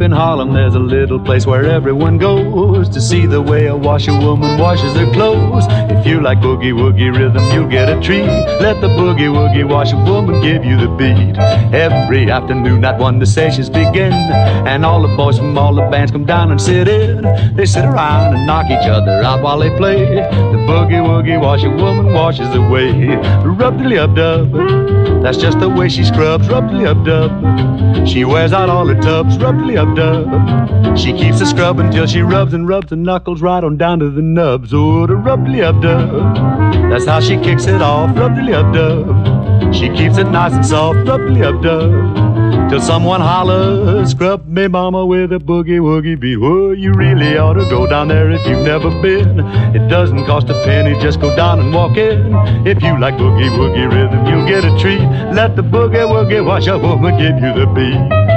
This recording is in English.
in Harlem, there's a little place where everyone goes to see the way a washerwoman washes her clothes. If you like boogie woogie rhythm, you'll get a treat. Let the boogie woogie washerwoman give you the beat. Every afternoon at 1 the sessions begin, and all the boys from all the bands come down and sit in. They sit around and knock each other out while they play. The boogie woogie washerwoman washes away. Rub-de-ly-up-dub, that's just the way she scrubs. Rub-de-ly-up-dub, she wears out all her tubs. Rub-de-ly-up-dub, she keeps the scrub until she rubs and rubs the knuckles right on down to the nubs. Oh, the rub-de-ly-up-dub, that's how she kicks it off. Rub-de-ly-up-dub, she keeps it nice and soft. Rub-de-ly-up-dub, till someone hollers, scrub me mama with a boogie woogie beat. Oh, you really ought to go down there if you've never been. It doesn't cost a penny, just go down and walk in. If you like boogie woogie rhythm, you'll get a treat. Let the boogie woogie washerwoman give you the beat.